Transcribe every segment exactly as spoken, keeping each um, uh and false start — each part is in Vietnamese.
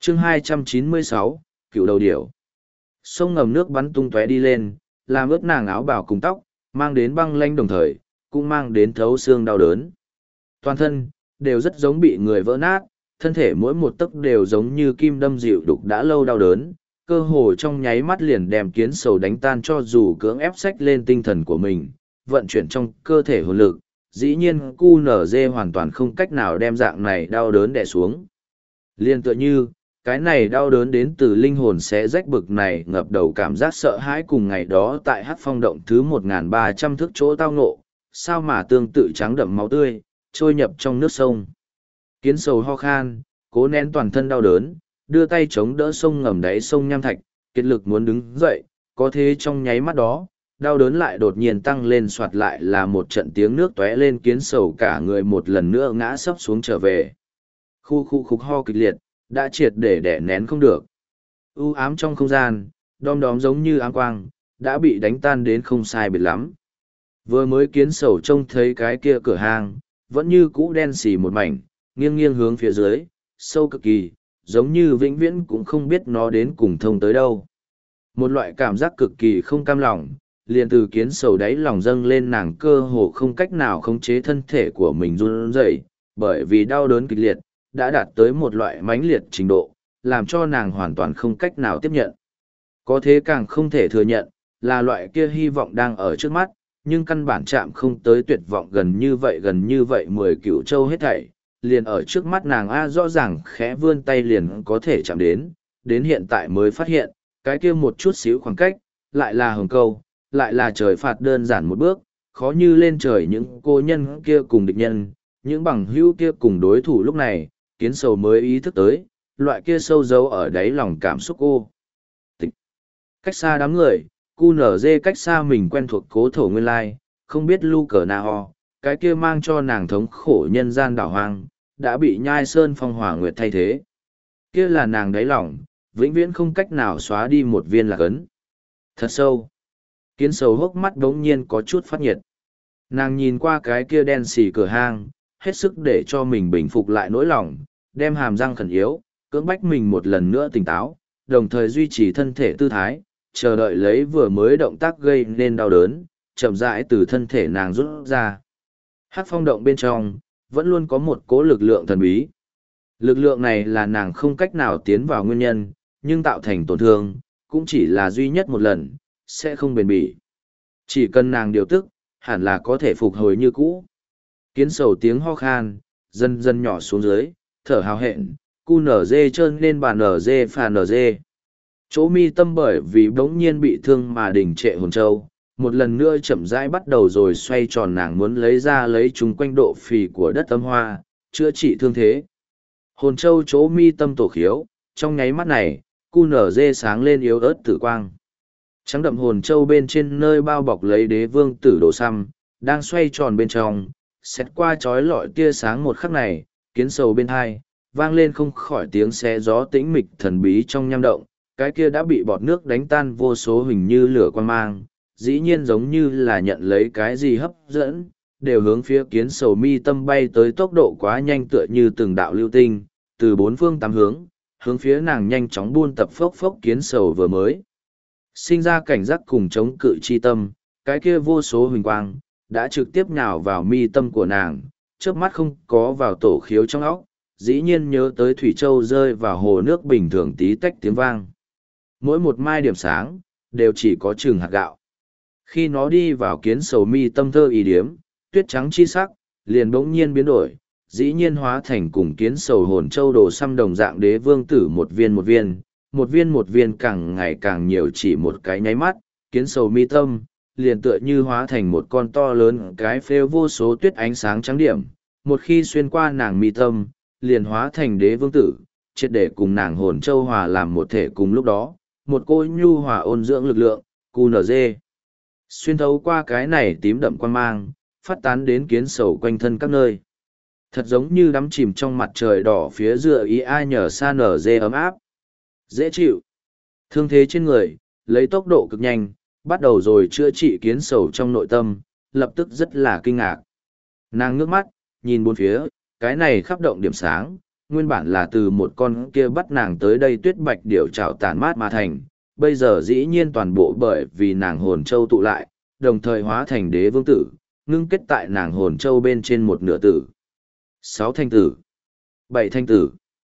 chương hai trăm chín mươi sáu, cựu đầu điểu. Sông ngầm nước bắn tung tóe đi lên, làm ướt nàng áo bào cùng tóc, mang đến băng lanh đồng thời, cũng mang đến thấu xương đau đớn. Toàn thân, đều rất giống bị người vỡ nát, thân thể mỗi một tấc đều giống như kim đâm dịu đục đã lâu đau đớn, cơ hồ trong nháy mắt liền đem kiến sầu đánh tan cho dù cưỡng ép sách lên tinh thần của mình, vận chuyển trong cơ thể hồn lực, dĩ nhiên cu nở dê hoàn toàn không cách nào đem dạng này đau đớn đè xuống. Liên tựa như, cái này đau đớn đến từ linh hồn sẽ rách bực này ngập đầu cảm giác sợ hãi cùng ngày đó tại hát phong động thứ một nghìn ba trăm thước chỗ tao ngộ, sao mà tương tự trắng đậm máu tươi, trôi nhập trong nước sông. Kiến sầu ho khan, cố nén toàn thân đau đớn, đưa tay chống đỡ sông ngầm đáy sông nham thạch, kết lực muốn đứng dậy, có thế trong nháy mắt đó, đau đớn lại đột nhiên tăng lên soạt lại là một trận tiếng nước tóe lên kiến sầu cả người một lần nữa ngã sấp xuống trở về. Khu khu khúc ho kịch liệt, đã triệt để đẻ nén không được. U ám trong không gian, đom đóm giống như áng quang, đã bị đánh tan đến không sai biệt lắm. Vừa mới kiến sầu trông thấy cái kia cửa hàng, vẫn như cũ đen xì một mảnh, nghiêng nghiêng hướng phía dưới, sâu cực kỳ, giống như vĩnh viễn cũng không biết nó đến cùng thông tới đâu. Một loại cảm giác cực kỳ không cam lòng, liền từ kiến sầu đáy lòng dâng lên nàng cơ hồ không cách nào khống chế thân thể của mình run rẩy, bởi vì đau đớn kịch liệt, đã đạt tới một loại mãnh liệt trình độ, làm cho nàng hoàn toàn không cách nào tiếp nhận. Có thế càng không thể thừa nhận, là loại kia hy vọng đang ở trước mắt, nhưng căn bản chạm không tới tuyệt vọng gần như vậy gần như vậy mười cựu châu hết thảy, liền ở trước mắt nàng A rõ ràng khẽ vươn tay liền có thể chạm đến, đến hiện tại mới phát hiện, cái kia một chút xíu khoảng cách, lại là hồng câu, lại là trời phạt đơn giản một bước, khó như lên trời những cô nhân kia cùng địch nhân, những bằng hữu kia cùng đối thủ lúc này, kiến sầu mới ý thức tới, loại kia sâu dấu ở đáy lòng cảm xúc cô. Tịch. Cách xa đám người, cu nở dê cách xa mình quen thuộc cố thổ nguyên lai, không biết lu cờ na ho, cái kia mang cho nàng thống khổ nhân gian đảo hoang, đã bị nhai sơn phong hỏa nguyệt thay thế. Kia là nàng đáy lòng, vĩnh viễn không cách nào xóa đi một viên lạc ấn. Thật sâu. Kiến sầu hốc mắt đống nhiên có chút phát nhiệt. Nàng nhìn qua cái kia đen xì cửa hang, hết sức để cho mình bình phục lại nỗi lòng, đem hàm răng khẩn yếu, cưỡng bách mình một lần nữa tỉnh táo, đồng thời duy trì thân thể tư thái, chờ đợi lấy vừa mới động tác gây nên đau đớn, chậm rãi từ thân thể nàng rút ra. Hắc phong động bên trong, vẫn luôn có một cỗ lực lượng thần bí. Lực lượng này là nàng không cách nào tiến vào nguyên nhân, nhưng tạo thành tổn thương, cũng chỉ là duy nhất một lần, sẽ không bền bỉ. Chỉ cần nàng điều tức, hẳn là có thể phục hồi như cũ. Kiến sầu tiếng ho khan, dần dần nhỏ xuống dưới, thở hào hẹn, cu nở dê trơn lên bàn nở dê phà nở dê. Chỗ mi tâm bởi vì bỗng nhiên bị thương mà đình trệ hồn châu, một lần nữa chậm rãi bắt đầu rồi xoay tròn nàng muốn lấy ra lấy chúng quanh độ phì của đất âm hoa, chữa trị thương thế. Hồn châu chỗ mi tâm tổ khiếu, trong nháy mắt này, cu nở dê sáng lên yếu ớt tử quang. Trắng đậm hồn châu bên trên nơi bao bọc lấy đế vương tử đồ xăm, đang xoay tròn bên trong, xét qua trói lọi tia sáng một khắc này, kiến sầu bên hai, vang lên không khỏi tiếng xé gió tĩnh mịch thần bí trong nham động, cái kia đã bị bọt nước đánh tan vô số hình như lửa quan mang, dĩ nhiên giống như là nhận lấy cái gì hấp dẫn, đều hướng phía kiến sầu mi tâm bay tới tốc độ quá nhanh tựa như từng đạo lưu tinh, từ bốn phương tám hướng, hướng phía nàng nhanh chóng buôn tập phốc phốc kiến sầu vừa mới. Sinh ra cảnh giác cùng chống cự chi tâm, cái kia vô số huỳnh quang, đã trực tiếp nhào vào mi tâm của nàng, trước mắt không có vào tổ khiếu trong óc, dĩ nhiên nhớ tới Thủy Châu rơi vào hồ nước bình thường tí tách tiếng vang. Mỗi một mai điểm sáng, đều chỉ có chừng hạt gạo. Khi nó đi vào kiến sầu mi tâm thơ ý điếm, tuyết trắng chi sắc, liền bỗng nhiên biến đổi, dĩ nhiên hóa thành cùng kiến sầu hồn châu đồ xăm đồng dạng đế vương tử một viên một viên, một viên một viên càng ngày càng nhiều chỉ một cái nháy mắt, kiến sầu mi tâm, liền tựa như hóa thành một con to lớn cái phêu vô số tuyết ánh sáng trắng điểm, một khi xuyên qua nàng mi tâm, liền hóa thành đế vương tử, triệt để cùng nàng hồn châu hòa làm một thể cùng lúc đó, một cô nhu hòa ôn dưỡng lực lượng, cu nở dê. Xuyên thấu qua cái này tím đậm quan mang, phát tán đến kiến sầu quanh thân các nơi. Thật giống như đắm chìm trong mặt trời đỏ phía dựa ý ai nhờ xa nở dê ấm áp. Dễ chịu. Thương thế trên người, lấy tốc độ cực nhanh, bắt đầu rồi chữa trị kiến sầu trong nội tâm, lập tức rất là kinh ngạc. Nàng ngước mắt, nhìn bốn phía, cái này khắp động điểm sáng, nguyên bản là từ một con kia bắt nàng tới đây tuyết bạch điểu trảo tản mát mà thành, bây giờ dĩ nhiên toàn bộ bởi vì nàng hồn châu tụ lại, đồng thời hóa thành đế vương tử, ngưng kết tại nàng hồn châu bên trên một nửa tử. Sáu thanh tử, bảy thanh tử,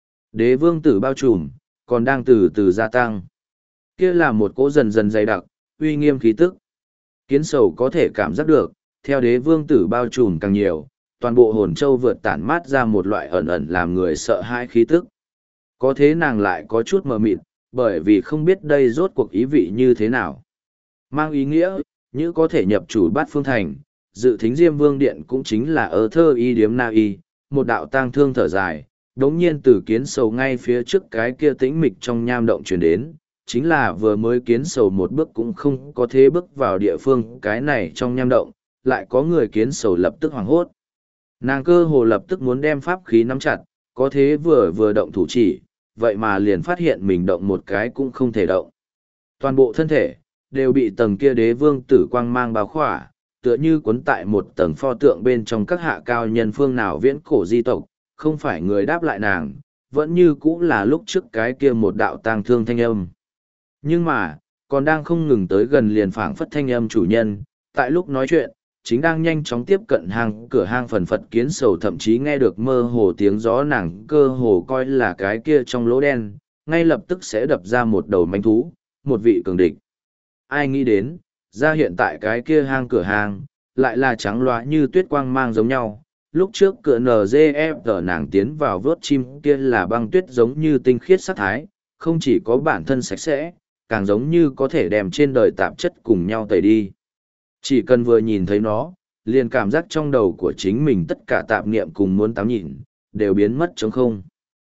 đế vương tử bao trùm, còn đang từ từ gia tăng. Kia là một cỗ dần dần dày đặc, uy nghiêm khí tức. Kiến sầu có thể cảm giác được, theo đế vương tử bao trùm càng nhiều, toàn bộ hồn châu vượt tản mát ra một loại ẩn ẩn làm người sợ hãi khí tức. Có thế nàng lại có chút mờ mịt, bởi vì không biết đây rốt cuộc ý vị như thế nào. Mang ý nghĩa, như có thể nhập chủ bát phương thành, dự thính Diêm Vương Điện cũng chính là ở thơ y điếm na y, một đạo tang thương thở dài, đống nhiên từ kiến sầu ngay phía trước cái kia tĩnh mịch trong nham động truyền đến, chính là vừa mới kiến sầu một bước cũng không có thế bước vào địa phương cái này trong nham động, lại có người kiến sầu lập tức hoảng hốt. Nàng cơ hồ lập tức muốn đem pháp khí nắm chặt, có thế vừa vừa động thủ chỉ, vậy mà liền phát hiện mình động một cái cũng không thể động. Toàn bộ thân thể, đều bị tầng kia đế vương tử quang mang bao khỏa, tựa như cuốn tại một tầng pho tượng bên trong các hạ cao nhân phương nào viễn cổ di tộc, không phải người đáp lại nàng, vẫn như cũ là lúc trước cái kia một đạo tang thương thanh âm. Nhưng mà, còn đang không ngừng tới gần liền phảng phất thanh âm chủ nhân, tại lúc nói chuyện, chính đang nhanh chóng tiếp cận hang cửa hang phần phật kiến sầu thậm chí nghe được mơ hồ tiếng gió nàng cơ hồ coi là cái kia trong lỗ đen, ngay lập tức sẽ đập ra một đầu manh thú, một vị cường địch. Ai nghĩ đến, ra hiện tại cái kia hang cửa hang, lại là trắng loá như tuyết quang mang giống nhau. Lúc trước cửa en giê ép tờ nàng tiến vào vớt chim kia là băng tuyết giống như tinh khiết sắc thái, không chỉ có bản thân sạch sẽ, càng giống như có thể đem trên đời tạp chất cùng nhau tẩy đi. Chỉ cần vừa nhìn thấy nó, liền cảm giác trong đầu của chính mình tất cả tạp niệm cùng muốn tắm nhìn, đều biến mất trống không.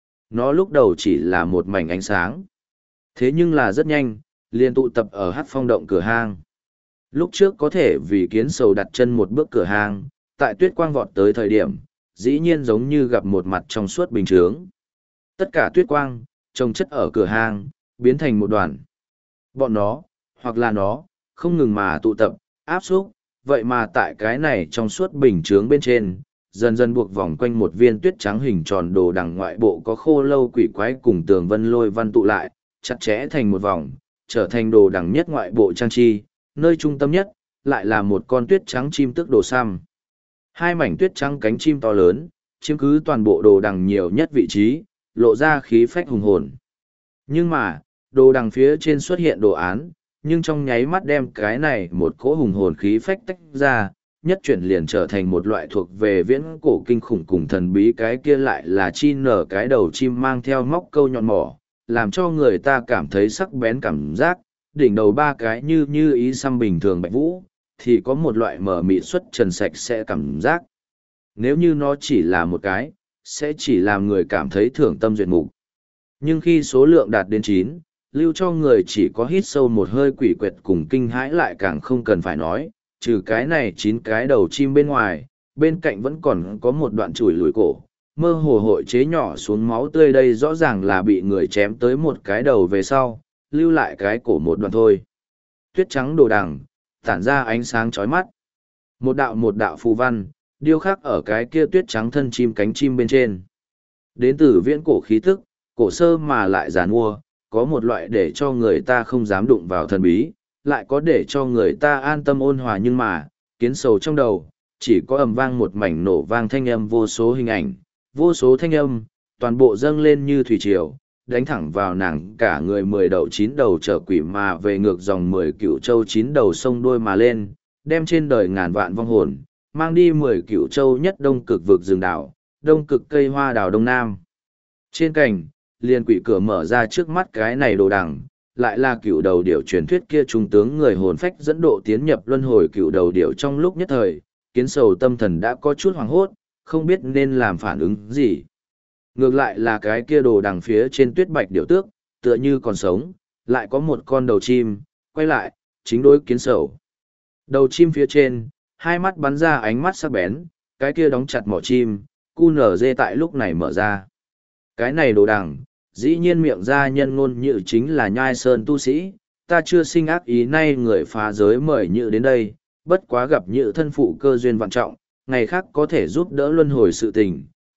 Nó lúc đầu chỉ là một mảnh ánh sáng. Thế nhưng là rất nhanh, liền tụ tập ở hát phong động cửa hang. Lúc trước có thể vì kiến sầu đặt chân một bước cửa hang, tại tuyết quang vọt tới thời điểm, dĩ nhiên giống như gặp một mặt trong suốt bình chướng. Tất cả tuyết quang, trồng chất ở cửa hang, biến thành một đoàn. Bọn nó, hoặc là nó, không ngừng mà tụ tập, áp xúc, vậy mà tại cái này trong suốt bình chướng bên trên, dần dần buộc vòng quanh một viên tuyết trắng hình tròn đồ đằng ngoại bộ có khô lâu quỷ quái cùng tường vân lôi văn tụ lại, chặt chẽ thành một vòng, trở thành đồ đằng nhất ngoại bộ trang trí, nơi trung tâm nhất, lại là một con tuyết trắng chim tức đồ xăm. Hai mảnh tuyết trắng cánh chim to lớn, chiếm cứ toàn bộ đồ đằng nhiều nhất vị trí, lộ ra khí phách hùng hồn. Nhưng mà, đồ đằng phía trên xuất hiện đồ án, nhưng trong nháy mắt đem cái này một cỗ hùng hồn khí phách tách ra, nhất chuyển liền trở thành một loại thuộc về viễn cổ kinh khủng cùng thần bí, cái kia lại là chi nở cái đầu chim mang theo móc câu nhọn mỏ, làm cho người ta cảm thấy sắc bén cảm giác, đỉnh đầu ba cái như như ý xăm bình thường bạch vũ, thì có một loại mở mịt xuất trần sạch sẽ cảm giác. Nếu như nó chỉ là một cái, sẽ chỉ làm người cảm thấy thưởng tâm duyệt mục. Nhưng khi số lượng đạt đến chín, lưu cho người chỉ có hít sâu một hơi quỷ quyệt cùng kinh hãi lại càng không cần phải nói, trừ cái này chín cái đầu chim bên ngoài, bên cạnh vẫn còn có một đoạn chùi lùi cổ, mơ hồ hội chế nhỏ xuống máu tươi, đây rõ ràng là bị người chém tới một cái đầu về sau, lưu lại cái cổ một đoạn thôi. Tuyết trắng đồ đằng, tản ra ánh sáng chói mắt. Một đạo một đạo phù văn, điêu khắc ở cái kia tuyết trắng thân chim cánh chim bên trên. Đến từ viễn cổ khí tức, cổ sơ mà lại giàn mua, có một loại để cho người ta không dám đụng vào thần bí, lại có để cho người ta an tâm ôn hòa, nhưng mà, kiến sầu trong đầu, chỉ có ầm vang một mảnh nổ vang thanh âm, vô số hình ảnh, vô số thanh âm, toàn bộ dâng lên như thủy triều, đánh thẳng vào nàng cả người mười đầu chín đầu trở quỷ mà về ngược dòng mười cựu châu chín đầu sông đôi mà lên, đem trên đời ngàn vạn vong hồn, mang đi mười cựu châu nhất đông cực vực rừng đảo, đông cực cây hoa đào đông nam. Trên cành, liền quỷ cửa mở ra trước mắt cái này đồ đằng, lại là cựu đầu điểu truyền thuyết kia trung tướng người hồn phách dẫn độ tiến nhập luân hồi cựu đầu điểu. Trong lúc nhất thời, kiến sầu tâm thần đã có chút hoảng hốt, không biết nên làm phản ứng gì. Ngược lại là cái kia đồ đằng phía trên tuyết bạch điểu tước, tựa như còn sống, lại có một con đầu chim, quay lại, chính đối kiến sầu. Đầu chim phía trên, hai mắt bắn ra ánh mắt sắc bén, cái kia đóng chặt mỏ chim, cu nở dê tại lúc này mở ra. Cái này đồ đằng, dĩ nhiên miệng ra nhân ngôn nhự chính là nhai sơn tu sĩ, ta chưa sinh ác ý, nay người phá giới mời nhự đến đây, bất quá gặp nhự thân phụ cơ duyên vạn trọng, ngày khác có thể giúp đỡ luân hồi sự tình,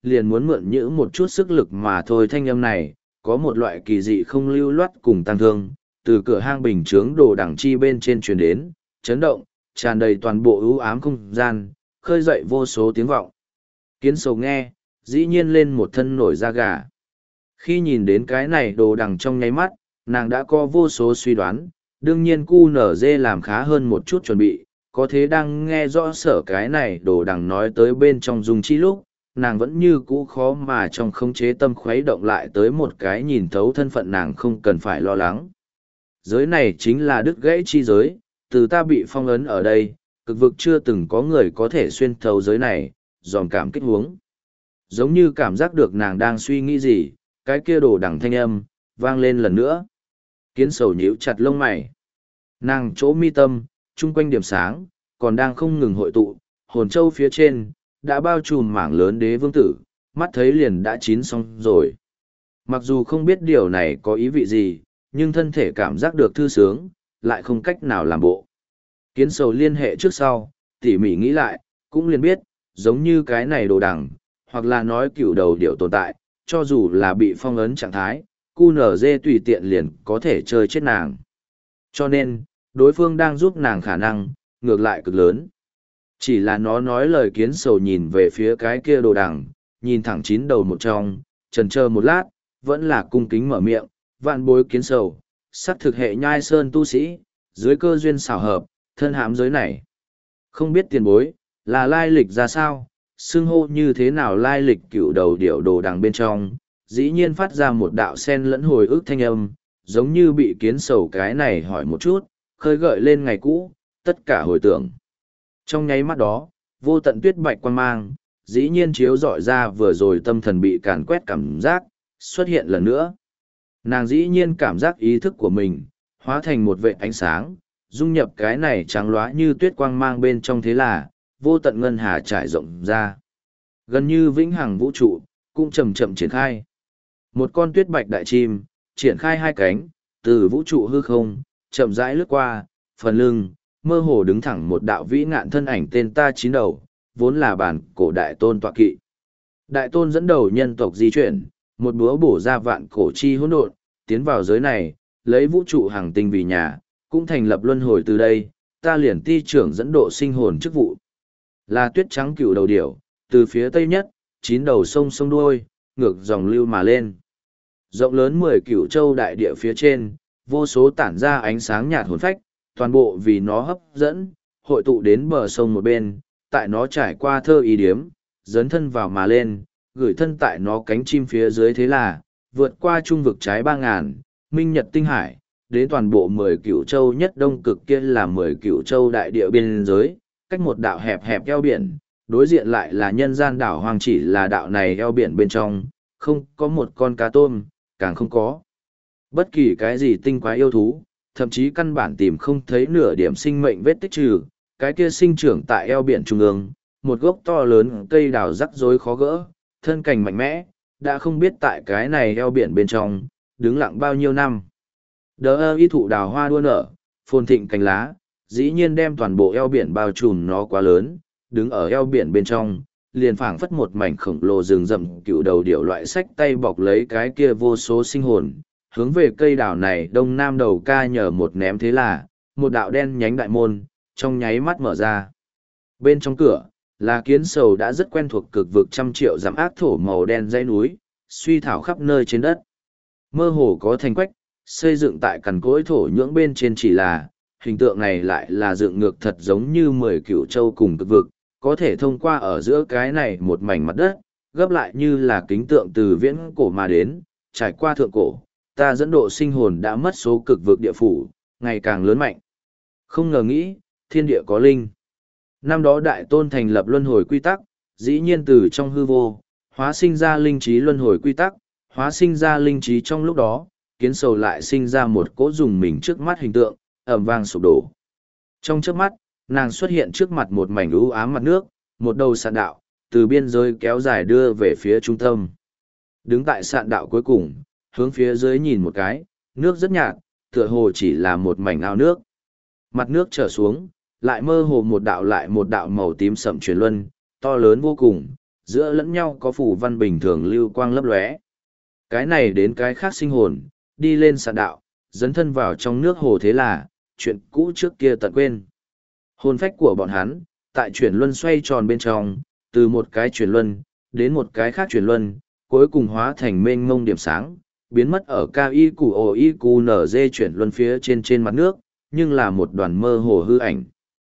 liền muốn mượn nhữ một chút sức lực mà thôi. Thanh âm này, có một loại kỳ dị không lưu loát cùng tăng thương, từ cửa hang bình chướng đồ đẳng chi bên trên truyền đến, chấn động, tràn đầy toàn bộ ưu ám không gian, khơi dậy vô số tiếng vọng. Kiến sầu nghe, dĩ nhiên lên một thân nổi da gà. Khi nhìn đến cái này đồ đằng trong nháy mắt, nàng đã có vô số suy đoán, đương nhiên cu nở dê làm khá hơn một chút chuẩn bị, có thế đang nghe rõ sở cái này đồ đằng nói tới bên trong dung chi lúc, nàng vẫn như cũ khó mà trong khống chế tâm khuấy động lại tới một cái nhìn thấu thân phận nàng không cần phải lo lắng. Giới này chính là đứt gãy chi giới, từ ta bị phong ấn ở đây, cực vực chưa từng có người có thể xuyên thấu giới này, dòm cảm kích huống. Giống như cảm giác được nàng đang suy nghĩ gì, cái kia đồ đằng thanh âm, vang lên lần nữa. Kiến sầu nhíu chặt lông mày. Nàng chỗ mi tâm, chung quanh điểm sáng, còn đang không ngừng hội tụ, hồn châu phía trên, đã bao trùm mảng lớn đế vương tử, mắt thấy liền đã chín xong rồi. Mặc dù không biết điều này có ý vị gì, nhưng thân thể cảm giác được thư sướng, lại không cách nào làm bộ. Kiến sầu liên hệ trước sau, tỉ mỉ nghĩ lại, cũng liền biết, giống như cái này đồ đằng, hoặc là nói cựu đầu điệu tồn tại, cho dù là bị phong ấn trạng thái, cu nở dê tùy tiện liền có thể chơi chết nàng. Cho nên, đối phương đang giúp nàng khả năng, ngược lại cực lớn. Chỉ là nó nói lời kiến sầu nhìn về phía cái kia đồ đằng, nhìn thẳng chín đầu một trong, chần chờ một lát, vẫn là cung kính mở miệng, vạn bối kiến sầu, sắc thực hệ nhai sơn tu sĩ, dưới cơ duyên xảo hợp, thân hãm giới này. Không biết tiền bối, là lai lịch ra sao, xưng hô như thế nào lai lịch cựu đầu điệu đồ đằng bên trong, dĩ nhiên phát ra một đạo sen lẫn hồi ức thanh âm, giống như bị kiến sầu cái này hỏi một chút, khơi gợi lên ngày cũ, tất cả hồi tưởng. Trong nháy mắt đó, vô tận tuyết bạch quan mang, dĩ nhiên chiếu dọi ra vừa rồi tâm thần bị càn quét cảm giác, xuất hiện lần nữa. Nàng dĩ nhiên cảm giác ý thức của mình, hóa thành một vệ ánh sáng, dung nhập cái này trắng lóa như tuyết quang mang bên trong, thế là, vô tận ngân hà trải rộng ra. Gần như vĩnh hằng vũ trụ, cũng chậm chậm triển khai. Một con tuyết bạch đại chim, triển khai hai cánh, từ vũ trụ hư không, chậm rãi lướt qua, phần lưng, mơ hồ đứng thẳng một đạo vĩ ngạn thân ảnh tên ta chín đầu, vốn là bản cổ đại tôn tọa kỵ. Đại tôn dẫn đầu nhân tộc di chuyển, một búa bổ ra vạn cổ chi hỗn độn, tiến vào giới này, lấy vũ trụ hàng tinh vì nhà, cũng thành lập luân hồi từ đây, ta liền ti trưởng dẫn độ sinh hồn chức vụ. Là tuyết trắng cửu đầu điểu, từ phía tây nhất, chín đầu sông sông đuôi, ngược dòng lưu mà lên. Rộng lớn mười cửu châu đại địa phía trên, vô số tản ra ánh sáng nhạt hồn phách, toàn bộ vì nó hấp dẫn, hội tụ đến bờ sông một bên, tại nó trải qua thơ ý điếm, dấn thân vào mà lên, gửi thân tại nó cánh chim phía dưới, thế là, vượt qua trung vực trái ba ngàn, minh nhật tinh hải, đến toàn bộ mười cửu châu nhất đông cực kia là mười cửu châu đại địa biên giới, cách một đạo hẹp hẹp eo biển, đối diện lại là nhân gian đảo hoang, chỉ là đạo này eo biển bên trong, không có một con cá tôm, càng không có bất kỳ cái gì tinh quái yêu thú, thậm chí căn bản tìm không thấy nửa điểm sinh mệnh vết tích trừ, cái kia sinh trưởng tại eo biển trung ương, một gốc to lớn cây đào rắc rối khó gỡ, thân cành mạnh mẽ, đã không biết tại cái này eo biển bên trong, đứng lặng bao nhiêu năm. Đỡ ơ y thụ đào hoa đua nở, phồn thịnh cành lá, dĩ nhiên đem toàn bộ eo biển bao trùm nó quá lớn, đứng ở eo biển bên trong, liền phảng phất một mảnh khổng lồ rừng rậm cựu đầu điểu loại sách tay bọc lấy cái kia vô số sinh hồn, hướng về cây đảo này đông nam đầu ca nhờ một ném, thế là, một đạo đen nhánh đại môn, trong nháy mắt mở ra. Bên trong cửa, là kiến sầu đã rất quen thuộc cực vực trăm triệu dặm ác thổ màu đen dãy núi, suy thảo khắp nơi trên đất. Mơ hồ có thành quách, xây dựng tại cằn cỗi thổ nhưỡng bên trên, chỉ là, hình tượng này lại là dựng ngược thật giống như mười cửu châu cùng cực vực, có thể thông qua ở giữa cái này một mảnh mặt đất, gấp lại như là kính tượng từ viễn cổ mà đến, trải qua thượng cổ, ta dẫn độ sinh hồn đã mất số cực vực địa phủ, ngày càng lớn mạnh. Không ngờ nghĩ, thiên địa có linh. Năm đó đại tôn thành lập luân hồi quy tắc, dĩ nhiên từ trong hư vô, hóa sinh ra linh trí luân hồi quy tắc, hóa sinh ra linh trí trong lúc đó, kiến sầu lại sinh ra một cỗ dùng mình trước mắt hình tượng, ẩm vang sụp đổ. Trong trước mắt, nàng xuất hiện trước mặt một mảnh u ám mặt nước, một đầu sạn đạo, từ biên giới kéo dài đưa về phía trung tâm. Đứng tại sạn đạo cuối cùng, hướng phía dưới nhìn một cái, nước rất nhạt, tựa hồ chỉ là một mảnh ao nước. Mặt nước trở xuống, lại mơ hồ một đạo lại một đạo màu tím sậm chuyển luân, to lớn vô cùng, giữa lẫn nhau có phủ văn bình thường lưu quang lấp lóe. Cái này đến cái khác sinh hồn, đi lên sạn đạo, dấn thân vào trong nước hồ, thế là, chuyện cũ trước kia tận quên. Hồn phách của bọn hắn, tại chuyển luân xoay tròn bên trong, từ một cái chuyển luân, đến một cái khác chuyển luân, cuối cùng hóa thành mênh mông điểm sáng, biến mất ở ca y củ ổ y cù nở dê chuyển luân phía trên trên mặt nước, nhưng là một đoàn mơ hồ hư ảnh.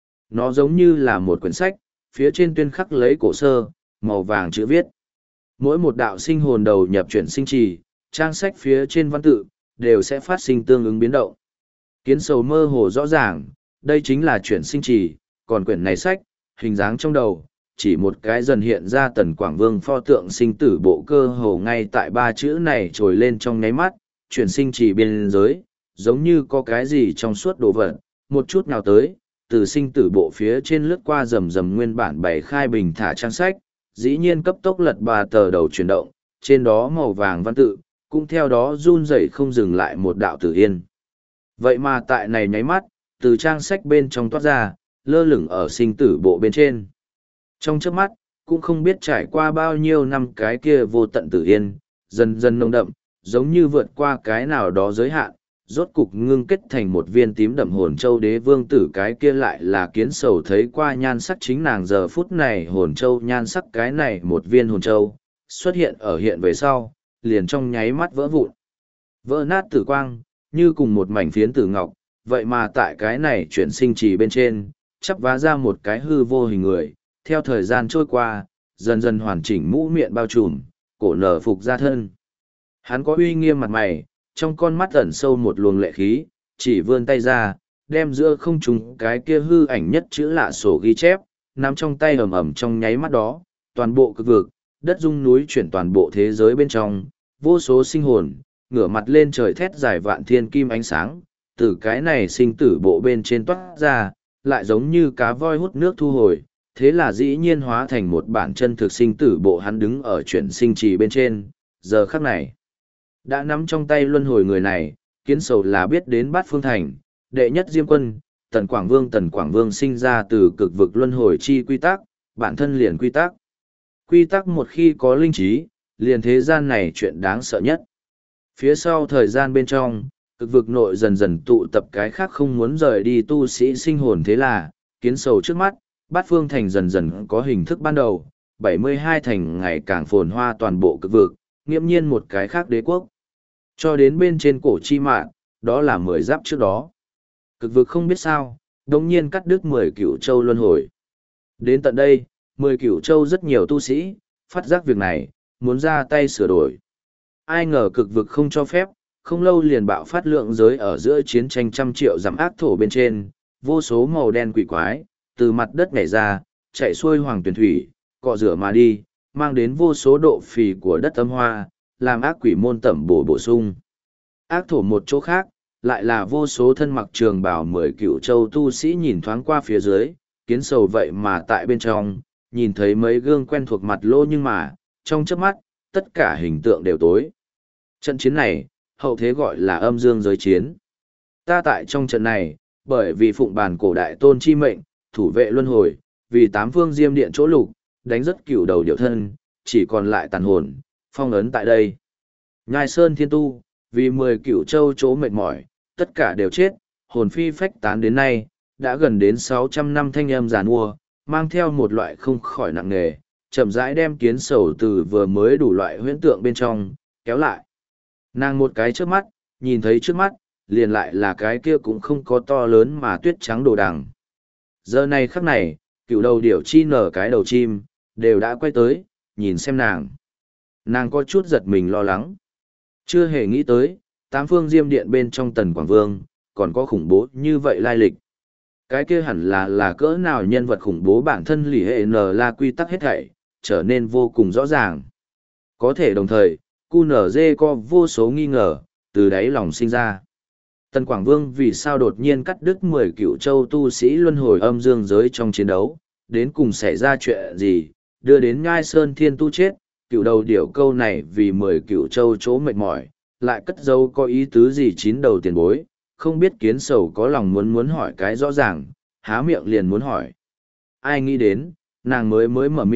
Nó giống như là một quyển sách, phía trên tuyên khắc lấy cổ sơ, màu vàng chữ viết. Mỗi một đạo sinh hồn đầu nhập chuyển sinh trì, trang sách phía trên văn tự, đều sẽ phát sinh tương ứng biến động. Kiến sầu mơ hồ rõ ràng, đây chính là chuyển sinh trì, còn quyển này sách, hình dáng trong đầu, chỉ một cái dần hiện ra Tần Quảng Vương pho tượng sinh tử bộ cơ hồ ngay tại ba chữ này trồi lên trong nháy mắt, chuyển sinh trì biên giới, giống như có cái gì trong suốt đồ vật, một chút nào tới, từ sinh tử bộ phía trên lướt qua rầm rầm nguyên bản bày khai bình thả trang sách, dĩ nhiên cấp tốc lật ba tờ đầu chuyển động, trên đó màu vàng văn tự, cũng theo đó run rẩy không dừng lại một đạo tử yên. Vậy mà tại này nháy mắt, từ trang sách bên trong toát ra, lơ lửng ở sinh tử bộ bên trên. Trong chớp mắt, cũng không biết trải qua bao nhiêu năm cái kia vô tận tử yên, dần dần nồng đậm, giống như vượt qua cái nào đó giới hạn, rốt cục ngưng kết thành một viên tím đậm hồn châu đế vương tử, cái kia lại là kiến sầu thấy qua nhan sắc chính nàng giờ phút này hồn châu nhan sắc, cái này một viên hồn châu, xuất hiện ở hiện về sau, liền trong nháy mắt vỡ vụn. Vỡ nát tử quang, như cùng một mảnh phiến tử ngọc, vậy mà tại cái này chuyển sinh trì bên trên, chắp vá ra một cái hư vô hình người, theo thời gian trôi qua, dần dần hoàn chỉnh mũ miệng bao trùm, cổ nở phục ra thân. Hắn có uy nghiêm mặt mày, trong con mắt ẩn sâu một luồng lệ khí, chỉ vươn tay ra, đem giữa không trung cái kia hư ảnh nhất chữ lạ sổ ghi chép, nắm trong tay ầm ầm trong nháy mắt đó, toàn bộ cực vực, đất rung núi chuyển toàn bộ thế giới bên trong, vô số sinh hồn, ngửa mặt lên trời thét dài vạn thiên kim ánh sáng, từ cái này sinh tử bộ bên trên toát ra, lại giống như cá voi hút nước thu hồi, thế là dĩ nhiên hóa thành một bản chân thực sinh tử bộ. Hắn đứng ở chuyển sinh trì bên trên, giờ khắc này, đã nắm trong tay luân hồi người này, kiến sầu là biết đến Bát Phương Thành, đệ nhất Diêm Quân, Tần Quảng Vương. Tần Quảng Vương sinh ra từ cực vực luân hồi chi quy tắc, bản thân liền quy tắc. Quy tắc một khi có linh trí, liền thế gian này chuyện đáng sợ nhất. Phía sau thời gian bên trong, cực vực nội dần dần tụ tập cái khác không muốn rời đi tu sĩ sinh hồn, thế là, kiến sầu trước mắt, Bát Phương Thành dần dần có hình thức ban đầu, bảy mươi hai thành ngày càng phồn hoa toàn bộ cực vực, nghiễm nhiên một cái khác đế quốc. Cho đến bên trên cổ chi mạng, đó là mười giáp trước đó. Cực vực không biết sao, đồng nhiên cắt đứt mười cửu châu luân hồi. Đến tận đây, mười cửu châu rất nhiều tu sĩ, phát giác việc này, muốn ra tay sửa đổi. Ai ngờ cực vực không cho phép, không lâu liền bạo phát lượng giới ở giữa chiến tranh trăm triệu dặm ác thổ bên trên, vô số màu đen quỷ quái, từ mặt đất nhảy ra, chạy xuôi hoàng tuyển thủy, cọ rửa mà đi, mang đến vô số độ phì của đất âm hoa, làm ác quỷ môn tẩm bổ bổ sung. Ác thổ một chỗ khác, lại là vô số thân mặc trường bào mười cựu châu tu sĩ nhìn thoáng qua phía dưới, kiến sầu vậy mà tại bên trong, nhìn thấy mấy gương quen thuộc mặt lô, nhưng mà, trong chớp mắt, tất cả hình tượng đều tối. Trận chiến này, hậu thế gọi là âm dương giới chiến. Ta tại trong trận này, bởi vì phụng bàn cổ đại tôn chi mệnh, thủ vệ luân hồi, vì tám phương diêm điện chỗ lục, đánh rất cửu đầu điệu thân, chỉ còn lại tàn hồn, phong ấn tại đây. Nhai Sơn Thiên Tu, vì mười cửu châu chỗ mệt mỏi, tất cả đều chết, hồn phi phách tán đến nay, đã gần đến sáu trăm năm thanh âm giàn mua, mang theo một loại không khỏi nặng nề, chậm rãi đem kiến sầu từ vừa mới đủ loại huyễn tượng bên trong, kéo lại. Nàng một cái trước mắt, nhìn thấy trước mắt, liền lại là cái kia cũng không có to lớn mà tuyết trắng đồ đằng. Giờ này khắc này, cựu đầu điểu chi nở cái đầu chim, đều đã quay tới, nhìn xem nàng. Nàng có chút giật mình lo lắng. Chưa hề nghĩ tới, tám phương diêm điện bên trong Tần Quảng Vương, còn có khủng bố như vậy lai lịch. Cái kia hẳn là là cỡ nào nhân vật khủng bố, bản thân lì hệ n là quy tắc hết thảy, trở nên vô cùng rõ ràng. Có thể đồng thời, cu nở dê có vô số nghi ngờ, từ đáy lòng sinh ra. Tần Quảng Vương vì sao đột nhiên cắt đứt mười cựu châu tu sĩ luân hồi âm dương giới trong chiến đấu, đến cùng xảy ra chuyện gì, đưa đến Nhai Sơn Thiên Tu chết, cựu đầu điểu câu này vì mười cựu châu chỗ mệt mỏi, lại cất dấu có ý tứ gì chín đầu tiền bối, không biết kiến sầu có lòng muốn muốn hỏi cái rõ ràng, há miệng liền muốn hỏi. Ai nghĩ đến, nàng mới mới mở miệng,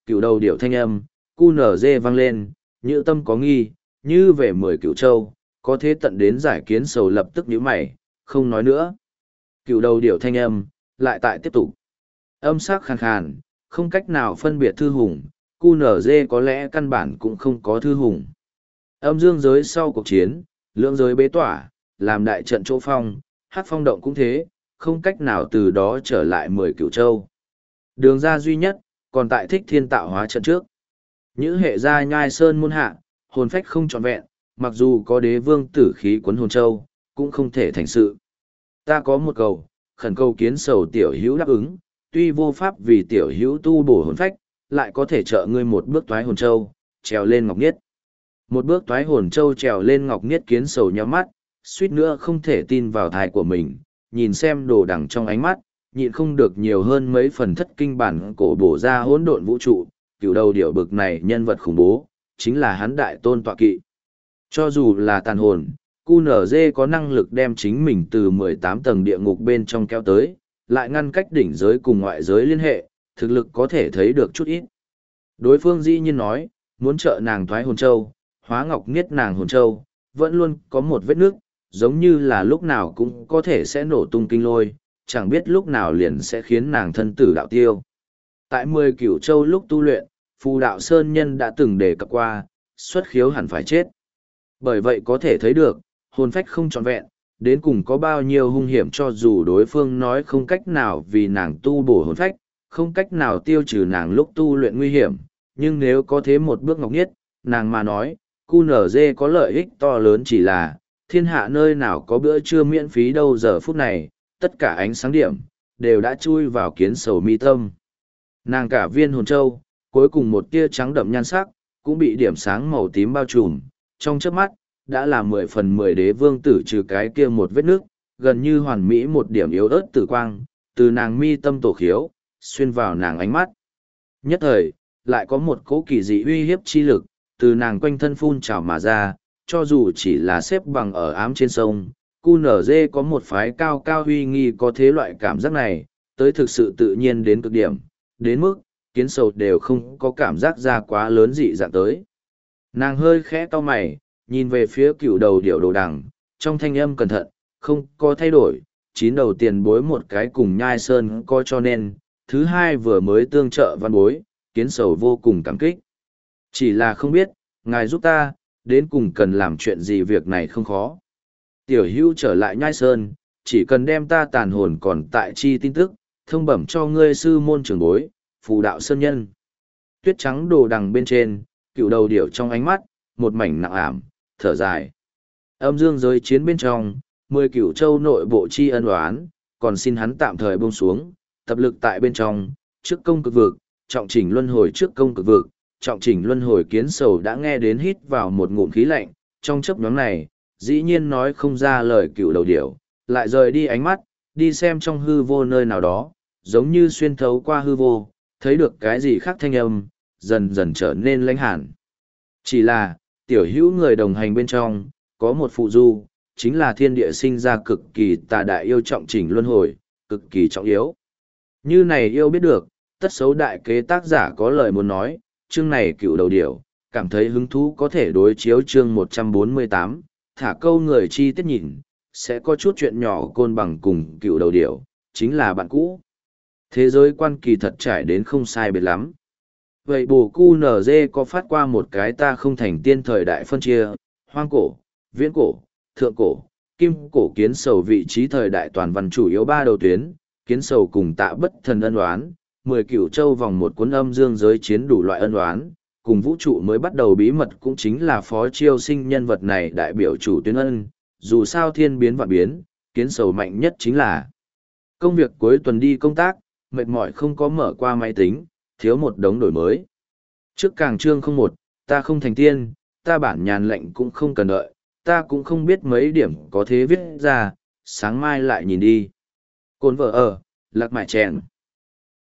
cựu đầu điểu thanh âm, cu nở dê vang lên, như tâm có nghi, như về mười cựu châu, có thế tận đến giải kiến sầu lập tức nhíu mày, không nói nữa. Cựu đầu điểu thanh âm, lại tại tiếp tục. Âm sắc khàn khàn, không cách nào phân biệt thư hùng, cu nở dê có lẽ căn bản cũng không có thư hùng. Âm dương giới sau cuộc chiến, lưỡng giới bế tỏa, làm đại trận chỗ phong, hát phong động cũng thế, không cách nào từ đó trở lại mười cựu châu. Đường ra duy nhất, còn tại thích thiên tạo hóa trận trước. Những hệ gia nhai sơn môn hạ, hồn phách không trọn vẹn, mặc dù có đế vương tử khí quấn hồn châu, cũng không thể thành sự. Ta có một cầu, khẩn cầu kiến sầu tiểu hữu đáp ứng, tuy vô pháp vì tiểu hữu tu bổ hồn phách, lại có thể trợ ngươi một bước toái hồn châu, trèo lên ngọc niết. Một bước toái hồn châu trèo lên ngọc niết, kiến sầu nhắm mắt, suýt nữa không thể tin vào thai của mình, nhìn xem đồ đằng trong ánh mắt, nhịn không được nhiều hơn mấy phần thất kinh bản cổ bổ ra hỗn độn vũ trụ, cựu đầu điểu bực này nhân vật khủng bố, chính là hắn đại tôn tọa kỵ. Cho dù là tàn hồn, cu nở dê có năng lực đem chính mình từ mười tám tầng địa ngục bên trong kéo tới, lại ngăn cách đỉnh giới cùng ngoại giới liên hệ, thực lực có thể thấy được chút ít. Đối phương dĩ nhiên nói, muốn trợ nàng thoái hồn châu, hóa ngọc niết nàng hồn châu, vẫn luôn có một vết nước, giống như là lúc nào cũng có thể sẽ nổ tung kinh lôi, chẳng biết lúc nào liền sẽ khiến nàng thân tử đạo tiêu. Tại mười cửu châu lúc tu luyện, Phù Đạo Sơn Nhân đã từng đề cập qua, xuất khiếu hẳn phải chết. Bởi vậy có thể thấy được, hồn phách không trọn vẹn, đến cùng có bao nhiêu hung hiểm, cho dù đối phương nói không cách nào vì nàng tu bổ hồn phách, không cách nào tiêu trừ nàng lúc tu luyện nguy hiểm, nhưng nếu có thế một bước ngọc nhất, nàng mà nói, cu nở dê có lợi ích to lớn, chỉ là thiên hạ nơi nào có bữa trưa miễn phí đâu. Giờ phút này, tất cả ánh sáng điểm đều đã chui vào kiến sầu mi tâm. Nàng cả viên hồn châu, cuối cùng một tia trắng đậm nhan sắc, cũng bị điểm sáng màu tím bao trùm, trong chớp mắt, đã là mười phần mười đế vương tử trừ cái kia một vết nước, gần như hoàn mỹ một điểm yếu ớt tử quang, từ nàng mi tâm tổ khiếu, xuyên vào nàng ánh mắt. Nhất thời, lại có một cỗ kỳ dị uy hiếp chi lực, từ nàng quanh thân phun trào mà ra, cho dù chỉ là xếp bằng ở ám trên sông, cu nở dê có một phái cao cao huy nghi có thế loại cảm giác này, tới thực sự tự nhiên đến cực điểm, đến mức, kiến sầu đều không có cảm giác ra quá lớn dị dạng tới. Nàng hơi khẽ cau mày, nhìn về phía cựu đầu điểu đồ đằng, trong thanh âm cẩn thận, không có thay đổi, chín đầu tiền bối một cái cùng nhai sơn coi cho nên, thứ hai vừa mới tương trợ văn bối, kiến sầu vô cùng cảm kích. Chỉ là không biết, ngài giúp ta, đến cùng cần làm chuyện gì, việc này không khó. Tiểu hữu trở lại nhai sơn, chỉ cần đem ta tàn hồn còn tại chi tin tức, thông bẩm cho ngươi sư môn trưởng bối, Phù Đạo Sơn Nhân. Tuyết trắng đồ đằng bên trên, cựu đầu điểu trong ánh mắt, một mảnh nặng ảm, thở dài. Âm dương giới chiến bên trong, mười cửu châu nội bộ chi ân oán, còn xin hắn tạm thời buông xuống, tập lực tại bên trong, trước công cực vực, trọng chỉnh luân hồi trước công cực vực, trọng chỉnh luân hồi. Kiến sầu đã nghe đến hít vào một ngụm khí lạnh, trong chớp nhoáng này, dĩ nhiên nói không ra lời cựu đầu điểu, lại rời đi ánh mắt, đi xem trong hư vô nơi nào đó, giống như xuyên thấu qua hư vô, thấy được cái gì khác thanh âm, dần dần trở nên lãnh hàn. Chỉ là, tiểu hữu người đồng hành bên trong, có một phụ du, chính là thiên địa sinh ra cực kỳ tà đại yêu trọng chỉnh luân hồi, cực kỳ trọng yếu. Như này yêu biết được, tất xấu đại kế tác giả có lời muốn nói, chương này cựu đầu điểu, cảm thấy hứng thú có thể đối chiếu chương một trăm bốn mươi tám, thả câu người chi tiết nhìn, sẽ có chút chuyện nhỏ côn bằng cùng cựu đầu điểu, chính là bạn cũ. Thế giới quan kỳ thật trải đến không sai biệt lắm. Vậy bổ cu nở dê có phát qua một cái ta không thành tiên thời đại phân chia, hoang cổ, viễn cổ, thượng cổ, kim cổ. Kiến sầu vị trí thời đại toàn văn chủ yếu ba đầu tuyến, kiến sầu cùng tạ bất thần ân oán, mười cửu châu vòng một cuốn âm dương giới chiến đủ loại ân oán, cùng vũ trụ mới bắt đầu bí mật cũng chính là phó chiêu sinh nhân vật này đại biểu chủ tuyến ân, dù sao thiên biến vạn biến, kiến sầu mạnh nhất chính là công việc cuối tuần đi công tác, mệt mỏi không có mở qua máy tính, thiếu một đống đổi mới. Trước càng chương không một, ta không thành tiên, ta bản nhàn lệnh cũng không cần đợi, ta cũng không biết mấy điểm có thế viết ra, sáng mai lại nhìn đi. Cồn vợ ở, lạc mại chèn.